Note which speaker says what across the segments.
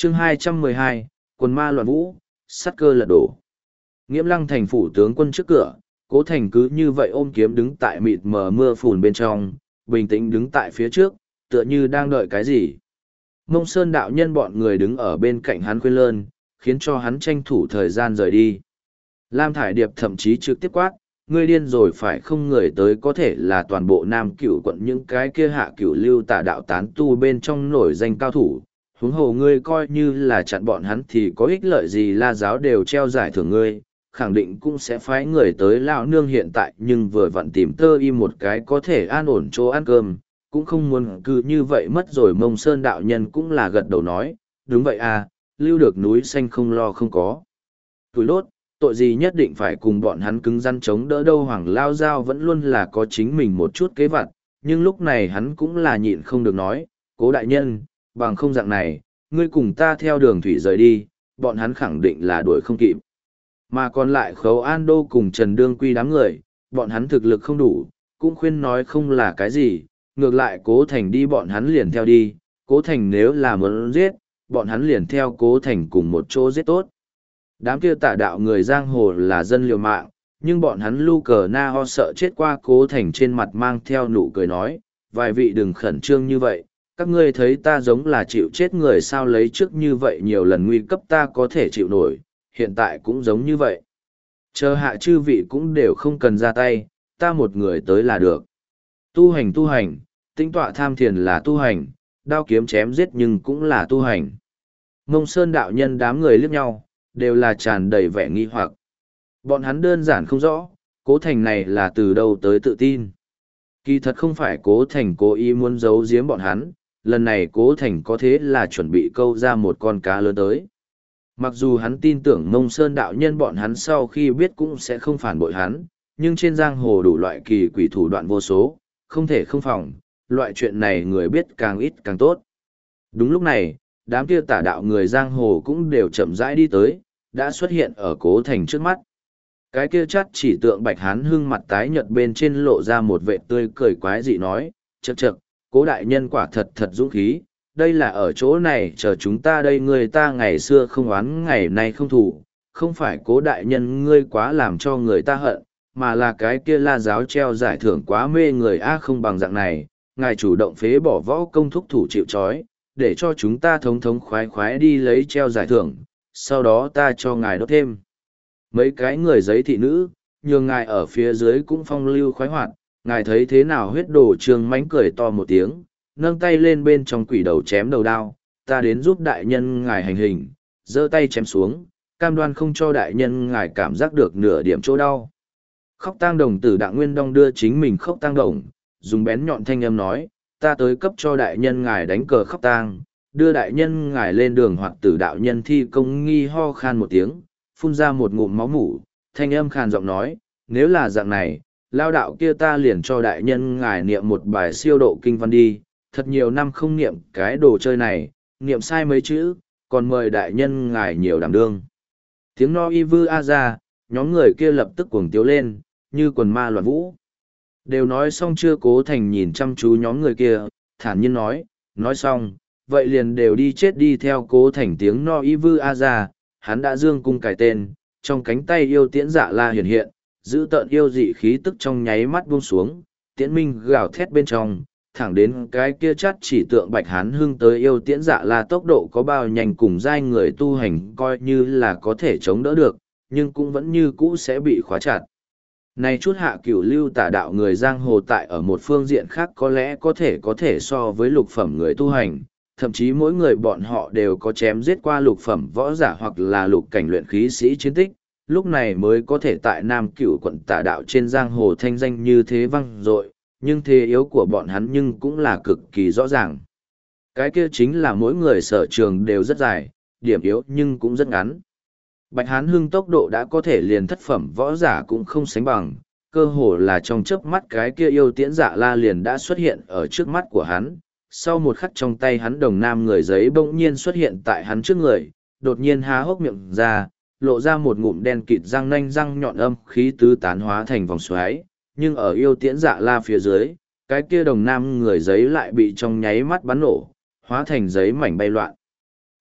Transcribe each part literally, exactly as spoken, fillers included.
Speaker 1: chương hai trăm mười hai, quần ma loạn vũ, sắt cơ lật đổ. Nghiễm Lăng thành phủ tướng quân trước cửa, Cố Thành cứ như vậy ôm kiếm đứng tại mịt mờ mưa phùn bên trong, bình tĩnh đứng tại phía trước, tựa như đang đợi cái gì. Mông Sơn đạo nhân bọn người đứng ở bên cạnh hắn khuyên lơn, khiến cho hắn tranh thủ thời gian rời đi. Lam Thải Điệp thậm chí trực tiếp quát, ngươi điên rồi phải không, người tới có thể là toàn bộ Nam Cửu quận những cái kia hạ cửu lưu tà đạo tán tu bên trong nổi danh cao thủ. Huống hồ ngươi coi như là chặn bọn hắn thì có ích lợi gì, La giáo đều treo giải thưởng ngươi, khẳng định cũng sẽ phái người tới lão nương hiện tại, nhưng vừa vặn tìm tơ y một cái có thể an ổn chỗ ăn cơm, cũng không muốn cứ như vậy mất rồi. Mông Sơn đạo nhân cũng là gật đầu nói, đúng vậy à, lưu được núi xanh không lo không có tuổi đốt, tội gì nhất định phải cùng bọn hắn cứng rắn chống đỡ đâu. Hoàng Lao Giao vẫn luôn là có chính mình một chút kế vặt, nhưng lúc này hắn cũng là nhịn không được nói, Cố đại nhân, bằng không dạng này, ngươi cùng ta theo đường thủy rời đi, bọn hắn khẳng định là đuổi không kịp. Mà còn lại Khấu An Đô cùng Trần Đương Quy đám người, bọn hắn thực lực không đủ, cũng khuyên nói không là cái gì, ngược lại Cố Thành đi bọn hắn liền theo đi, Cố Thành nếu là muốn giết, bọn hắn liền theo Cố Thành cùng một chỗ giết tốt. Đám kia tà đạo người giang hồ là dân liều mạng, nhưng bọn hắn lu cờ na ho sợ chết qua. Cố Thành trên mặt mang theo nụ cười nói, vài vị đừng khẩn trương như vậy, các ngươi thấy ta giống là chịu chết người sao, lấy trước như vậy nhiều lần nguy cấp ta có thể chịu nổi, hiện tại cũng giống như vậy. Chờ hạ chư vị cũng đều không cần ra tay, ta một người tới là được. Tu hành tu hành, tinh tọa tham thiền là tu hành, đao kiếm chém giết nhưng cũng là tu hành. Mông Sơn đạo nhân đám người liếc nhau, đều là tràn đầy vẻ nghi hoặc. Bọn hắn đơn giản không rõ, Cố Thành này là từ đâu tới tự tin. Kỳ thật không phải Cố Thành cố ý muốn giấu giếm bọn hắn, lần này Cố Thành có thế là chuẩn bị câu ra một con cá lớn tới. Mặc dù hắn tin tưởng Mông Sơn đạo nhân bọn hắn sau khi biết cũng sẽ không phản bội hắn, nhưng trên giang hồ đủ loại kỳ quỷ thủ đoạn vô số, không thể không phòng, loại chuyện này người biết càng ít càng tốt. Đúng lúc này, đám kia tà đạo người giang hồ cũng đều chậm rãi đi tới, đã xuất hiện ở Cố Thành trước mắt. Cái kia chắt chỉ tượng Bạch Hán hưng mặt tái nhợt bên trên lộ ra một vệ tươi cười quái dị nói, chậc chậc, Cố đại nhân quả thật thật dũng khí, đây là ở chỗ này chờ chúng ta đây, người ta ngày xưa không oán ngày nay không thù, không phải Cố đại nhân ngươi quá làm cho người ta hận, mà là cái kia La giáo treo giải thưởng quá mê người a. Không bằng dạng này, ngài chủ động phế bỏ võ công thúc thủ chịu trói, để cho chúng ta thống thống khoái khoái đi lấy treo giải thưởng, sau đó ta cho ngài đốt thêm mấy cái người giấy thị nữ, nhường ngài ở phía dưới cũng phong lưu khoái hoạt, ngài thấy thế nào? Huyết Đồ Trương mánh cười to một tiếng, nâng tay lên bên trong quỷ đầu chém đầu đao, ta đến giúp đại nhân ngài hành hình, giơ tay chém xuống, cam đoan không cho đại nhân ngài cảm giác được nửa điểm chỗ đau. Khóc tang đồng tử Đặng Nguyên Đông đưa chính mình khóc tang đồng, dùng bén nhọn thanh âm nói, ta tới cấp cho đại nhân ngài đánh cờ khóc tang, đưa đại nhân ngài lên đường. Hoặc tử đạo nhân thi công nghi ho khan một tiếng, phun ra một ngụm máu mủ, thanh âm khàn giọng nói, nếu là dạng này, lao đạo kia ta liền cho đại nhân ngài niệm một bài siêu độ kinh văn đi, thật nhiều năm không niệm cái đồ chơi này, niệm sai mấy chữ, còn mời đại nhân ngài nhiều đảm đương. Tiếng no y vư a ra, nhóm người kia lập tức cuồng tiếu lên, như quần ma loạn vũ. Đều nói xong chưa? Cố Thành nhìn chăm chú nhóm người kia, thản nhiên nói, nói xong, vậy liền đều đi chết đi. Theo Cố Thành tiếng no y vư a ra, hắn đã dương cung cài tên, trong cánh tay yêu tiễn dạ la hiện hiện, giữ tợn yêu dị khí tức trong nháy mắt buông xuống, tiễn minh gào thét bên trong, thẳng đến cái kia chắt chỉ tượng Bạch Hán hưng tới. Yêu tiễn dạ la tốc độ có bao nhanh cùng giai người tu hành coi như là có thể chống đỡ được, nhưng cũng vẫn như cũ sẽ bị khóa chặt. Này chút hạ cửu lưu tà đạo người giang hồ tại ở một phương diện khác có lẽ có thể có thể so với lục phẩm người tu hành, thậm chí mỗi người bọn họ đều có chém giết qua lục phẩm võ giả hoặc là lục cảnh luyện khí sĩ chiến tích, lúc này mới có thể tại Nam Cửu quận tà đạo trên giang hồ thanh danh như thế vang dội, nhưng thế yếu của bọn hắn nhưng cũng là cực kỳ rõ ràng. Cái kia chính là mỗi người sở trường đều rất dài, điểm yếu nhưng cũng rất ngắn. Bạch Hán Hưng tốc độ đã có thể liền thất phẩm võ giả cũng không sánh bằng, cơ hồ là trong chớp mắt cái kia yêu tiễn dạ la liền đã xuất hiện ở trước mắt của hắn. Sau một khắc trong tay hắn đồng nam người giấy bỗng nhiên xuất hiện tại hắn trước người, đột nhiên há hốc miệng ra, lộ ra một ngụm đen kịt răng nanh răng nhọn âm khí tứ tán hóa thành vòng xoáy, nhưng ở yêu tiễn dạ la phía dưới, cái kia đồng nam người giấy lại bị trong nháy mắt bắn nổ, hóa thành giấy mảnh bay loạn.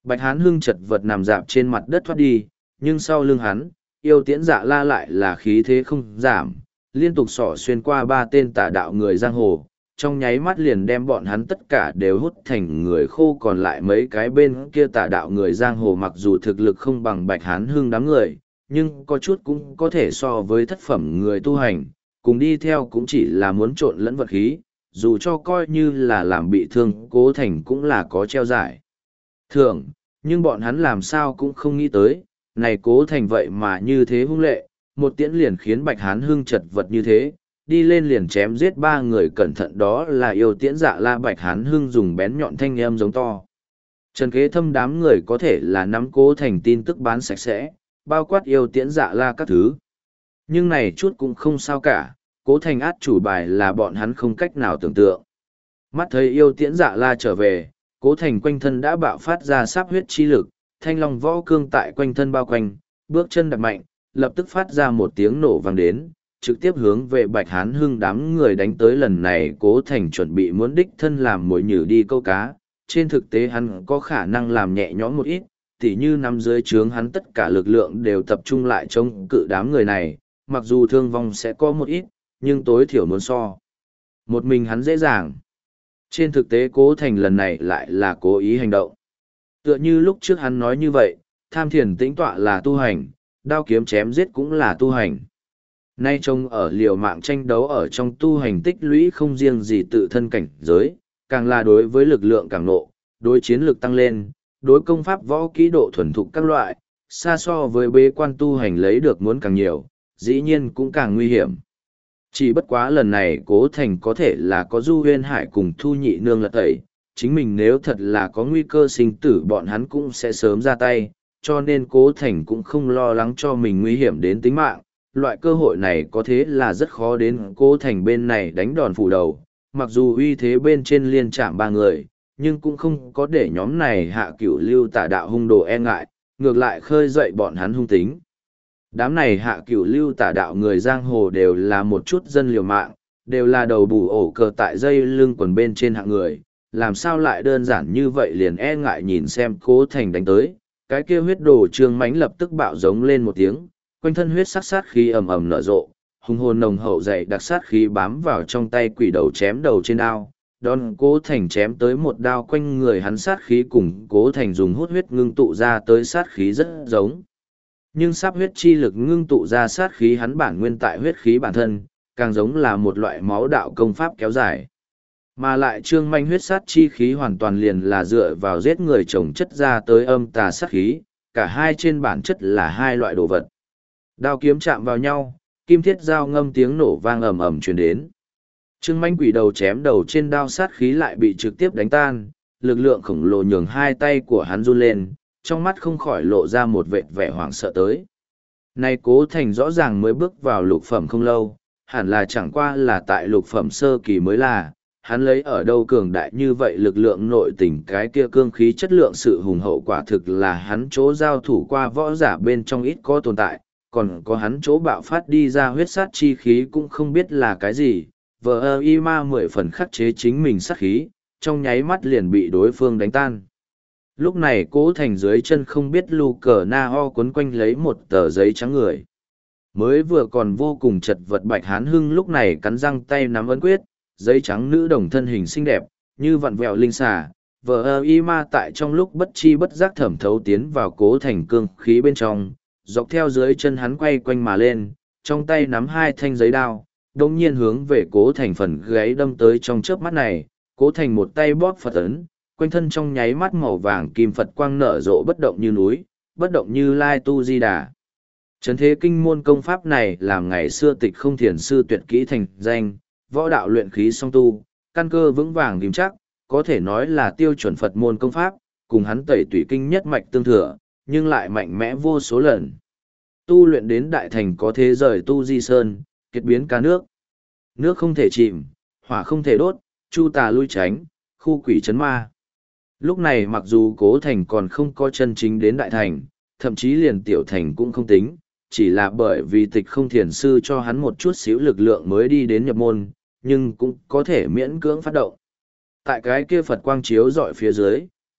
Speaker 1: Bạch Hán Hưng chật vật nằm dạp trên mặt đất thoát đi, nhưng sau lưng hắn, yêu tiễn dạ la lại là khí thế không giảm, liên tục xỏ xuyên qua ba tên tà đạo người giang hồ, trong nháy mắt liền đem bọn hắn tất cả đều hút thành người khô, còn lại mấy cái bên kia tà đạo người giang hồ mặc dù thực lực không bằng Bạch Hán Hưng đám người, nhưng có chút cũng có thể so với thất phẩm người tu hành, cùng đi theo cũng chỉ là muốn trộn lẫn vật khí, dù cho coi như là làm bị thương Cố Thành cũng là có treo giải thưởng, nhưng bọn hắn làm sao cũng không nghĩ tới, này Cố Thành vậy mà như thế hung lệ, một tiễn liền khiến Bạch Hán Hưng chật vật như thế, đi lên liền chém giết ba người. Cẩn thận, đó là yêu tiễn dạ la. Bạch Hán Hưng dùng bén nhọn thanh âm giống to. Trần Kế Thâm đám người có thể là nắm Cố Thành tin tức bán sạch sẽ, bao quát yêu tiễn dạ la các thứ. Nhưng này chút cũng không sao cả, Cố Thành át chủ bài là bọn hắn không cách nào tưởng tượng. Mắt thấy yêu tiễn dạ la trở về, Cố Thành quanh thân đã bạo phát ra sáp huyết chi lực, thanh long võ cương tại quanh thân bao quanh, bước chân đập mạnh, lập tức phát ra một tiếng nổ vang đến, trực tiếp hướng về Bạch Hán Hưng đám người đánh tới. Lần này Cố Thành chuẩn bị muốn đích thân làm mồi nhử đi câu cá, trên thực tế hắn có khả năng làm nhẹ nhõm một ít, tỉ như nằm dưới trướng hắn tất cả lực lượng đều tập trung lại chống cự đám người này, mặc dù thương vong sẽ có một ít, nhưng tối thiểu muốn so. Một mình hắn dễ dàng. Trên thực tế Cố Thành lần này lại là cố ý hành động. Tựa như lúc trước hắn nói như vậy, tham thiền tĩnh tọa là tu hành, đao kiếm chém giết cũng là tu hành. Nay trông ở liều mạng tranh đấu ở trong tu hành tích lũy không riêng gì tự thân cảnh giới, càng là đối với lực lượng càng nộ, đối chiến lực tăng lên, đối công pháp võ kỹ độ thuần thục các loại, xa so với bế quan tu hành lấy được muốn càng nhiều, dĩ nhiên cũng càng nguy hiểm. Chỉ bất quá lần này Cố Thành có thể là có Du Huyên Hải cùng Thu Nhị Nương lật tẩy, chính mình nếu thật là có nguy cơ sinh tử bọn hắn cũng sẽ sớm ra tay, cho nên Cố Thành cũng không lo lắng cho mình nguy hiểm đến tính mạng. Loại cơ hội này có thế là rất khó đến Cố Thành bên này đánh đòn phủ đầu, mặc dù uy thế bên trên liên chạm ba người, nhưng cũng không có để nhóm này hạ cửu lưu tà đạo hung đồ e ngại, ngược lại khơi dậy bọn hắn hung tính. Đám này hạ cửu lưu tà đạo người giang hồ đều là một chút dân liều mạng, đều là đầu bù ổ cờ tại dây lưng quần bên trên hạng người, làm sao lại đơn giản như vậy liền e ngại nhìn xem Cố Thành đánh tới. Cái kia huyết đồ trương mãnh lập tức bạo giống lên một tiếng, quanh thân huyết sắc sát khí ầm ầm nở rộ, hùng hồn nồng hậu dày đặc sát khí bám vào trong tay quỷ đầu chém đầu trên đao, đón Cố Thành chém tới một đao, quanh người hắn sát khí cùng Cố Thành dùng hút huyết ngưng tụ ra tới sát khí rất giống. Nhưng sáp huyết chi lực ngưng tụ ra sát khí hắn bản nguyên tại huyết khí bản thân, càng giống là một loại máu đạo công pháp kéo dài. Mà lại trương manh huyết sát chi khí hoàn toàn liền là dựa vào giết người trồng chất ra tới âm tà sát khí, cả hai trên bản chất là hai loại đồ vật. Đao kiếm chạm vào nhau, kim thiết dao ngâm tiếng nổ vang ầm ầm truyền đến. Trương manh quỷ đầu chém đầu trên đao sát khí lại bị trực tiếp đánh tan, lực lượng khổng lồ nhường hai tay của hắn run lên, trong mắt không khỏi lộ ra một vệt vẻ hoảng sợ tới. Này Cố Thành rõ ràng mới bước vào lục phẩm không lâu, hẳn là chẳng qua là tại lục phẩm sơ kỳ mới là, hắn lấy ở đâu cường đại như vậy lực lượng nội tình, cái kia cương khí chất lượng sự hùng hậu quả thực là hắn chỗ giao thủ qua võ giả bên trong ít có tồn tại, còn có hắn chỗ bạo phát đi ra huyết sát chi khí cũng không biết là cái gì, vờ ơ y ma mười phần khắc chế chính mình sát khí, trong nháy mắt liền bị đối phương đánh tan. Lúc này Cố Thành dưới chân không biết lu cờ na ho quấn quanh lấy một tờ giấy trắng người. Mới vừa còn vô cùng chật vật Bạch Hán Hưng lúc này cắn răng tay nắm ấn quyết, giấy trắng nữ đồng thân hình xinh đẹp, như vặn vẹo linh xà, vờ ơ y ma tại trong lúc bất chi bất giác thẩm thấu tiến vào Cố Thành cương khí bên trong, dọc theo dưới chân hắn quay quanh mà lên, trong tay nắm hai thanh giấy đao, đồng nhiên hướng về Cố Thành phần gáy đâm tới. Trong chớp mắt này, Cố Thành một tay bóp Phật ấn, quanh thân trong nháy mắt màu vàng kim Phật quang nở rộ, bất động như núi, bất động như lai tu di đà. Trấn thế kinh môn công pháp này làm ngày xưa Tịch Không Thiền sư tuyệt kỹ thành danh, võ đạo luyện khí song tu, căn cơ vững vàng nghiêm chắc, có thể nói là tiêu chuẩn Phật môn công pháp, cùng hắn tẩy tủy kinh nhất mạch tương thừa, nhưng lại mạnh mẽ vô số lần. Tu luyện đến đại thành có thế rời tu di sơn, kết biến cá nước. Nước không thể chìm, hỏa không thể đốt, chu tà lui tránh, khu quỷ chấn ma. Lúc này mặc dù Cố Thành còn không có chân chính đến đại thành, thậm chí liền tiểu thành cũng không tính, chỉ là bởi vì Tịch Không Thiền sư cho hắn một chút xíu lực lượng mới đi đến nhập môn, nhưng cũng có thể miễn cưỡng phát động. Tại cái kia Phật quang chiếu dọi phía dưới,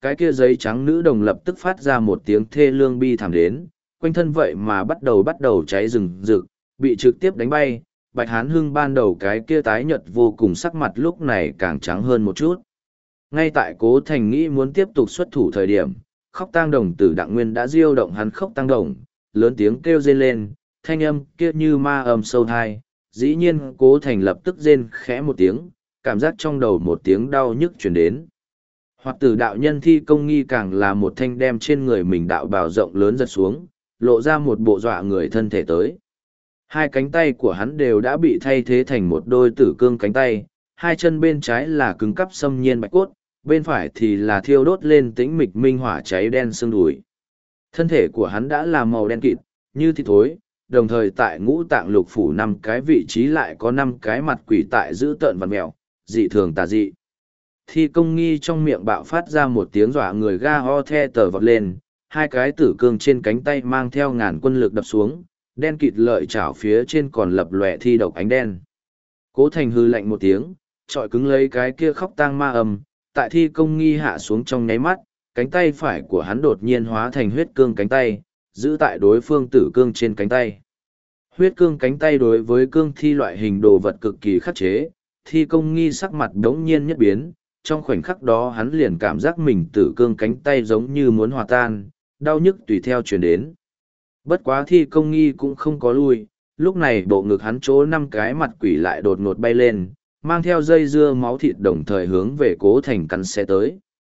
Speaker 1: cái kia giấy trắng nữ đồng lập tức phát ra một tiếng thê lương bi thảm đến, quanh thân vậy mà bắt đầu bắt đầu cháy rừng rực, bị trực tiếp đánh bay. Bạch Hán Hưng ban đầu cái kia tái nhợt vô cùng sắc mặt lúc này càng trắng hơn một chút. Ngay tại Cố Thành nghĩ muốn tiếp tục xuất thủ thời điểm, Khóc Tang Đồng Tử Đặng Nguyên đã diêu động hắn Khóc Tang Đồng, lớn tiếng kêu rên lên, thanh âm kia như ma âm sâu thai. Dĩ nhiên Cố Thành lập tức rên khẽ một tiếng, cảm giác trong đầu một tiếng đau nhức chuyển đến. Hoặc tử đạo nhân Thi Công Nghi càng là một thanh đem trên người mình đạo bào rộng lớn giật xuống, lộ ra một bộ dọa người thân thể tới. Hai cánh tay của hắn đều đã bị thay thế thành một đôi tử cương cánh tay, hai chân bên trái là cứng cắp xâm nhiên bạch cốt, bên phải thì là thiêu đốt lên tĩnh mịch minh hỏa cháy đen xương đùi. Thân thể của hắn đã là màu đen kịt, như thịt thối, đồng thời tại ngũ tạng lục phủ năm cái vị trí lại có năm cái mặt quỷ tại giữ tợn vằn mèo, dị thường tà dị. Thi Công Nghi trong miệng bạo phát ra một tiếng dọa người ga ho the tờ vọt lên, hai cái tử cương trên cánh tay mang theo ngàn quân lực đập xuống, đen kịt lợi chảo phía trên còn lập lòe thi độc ánh đen. Cố Thành hư lạnh một tiếng, trọi cứng lấy cái kia Khóc Tang ma âm, tại Thi Công Nghi hạ xuống trong nháy mắt, cánh tay phải của hắn đột nhiên hóa thành huyết cương cánh tay, giữ tại đối phương tử cương trên cánh tay. Huyết cương cánh tay đối với cương thi loại hình đồ vật cực kỳ khắc chế, Thi Công Nghi sắc mặt đống nhiên nhất biến, trong khoảnh khắc đó hắn liền cảm giác mình tử cương cánh tay giống như muốn hòa tan, đau nhức tùy theo chuyển đến. Bất quá Thi Công Nghi cũng không có lui, lúc này bộ ngực hắn chỗ năm cái mặt quỷ lại đột ngột bay lên, mang theo dây dưa máu thịt đồng thời hướng về Cố Thành cắn xé tới.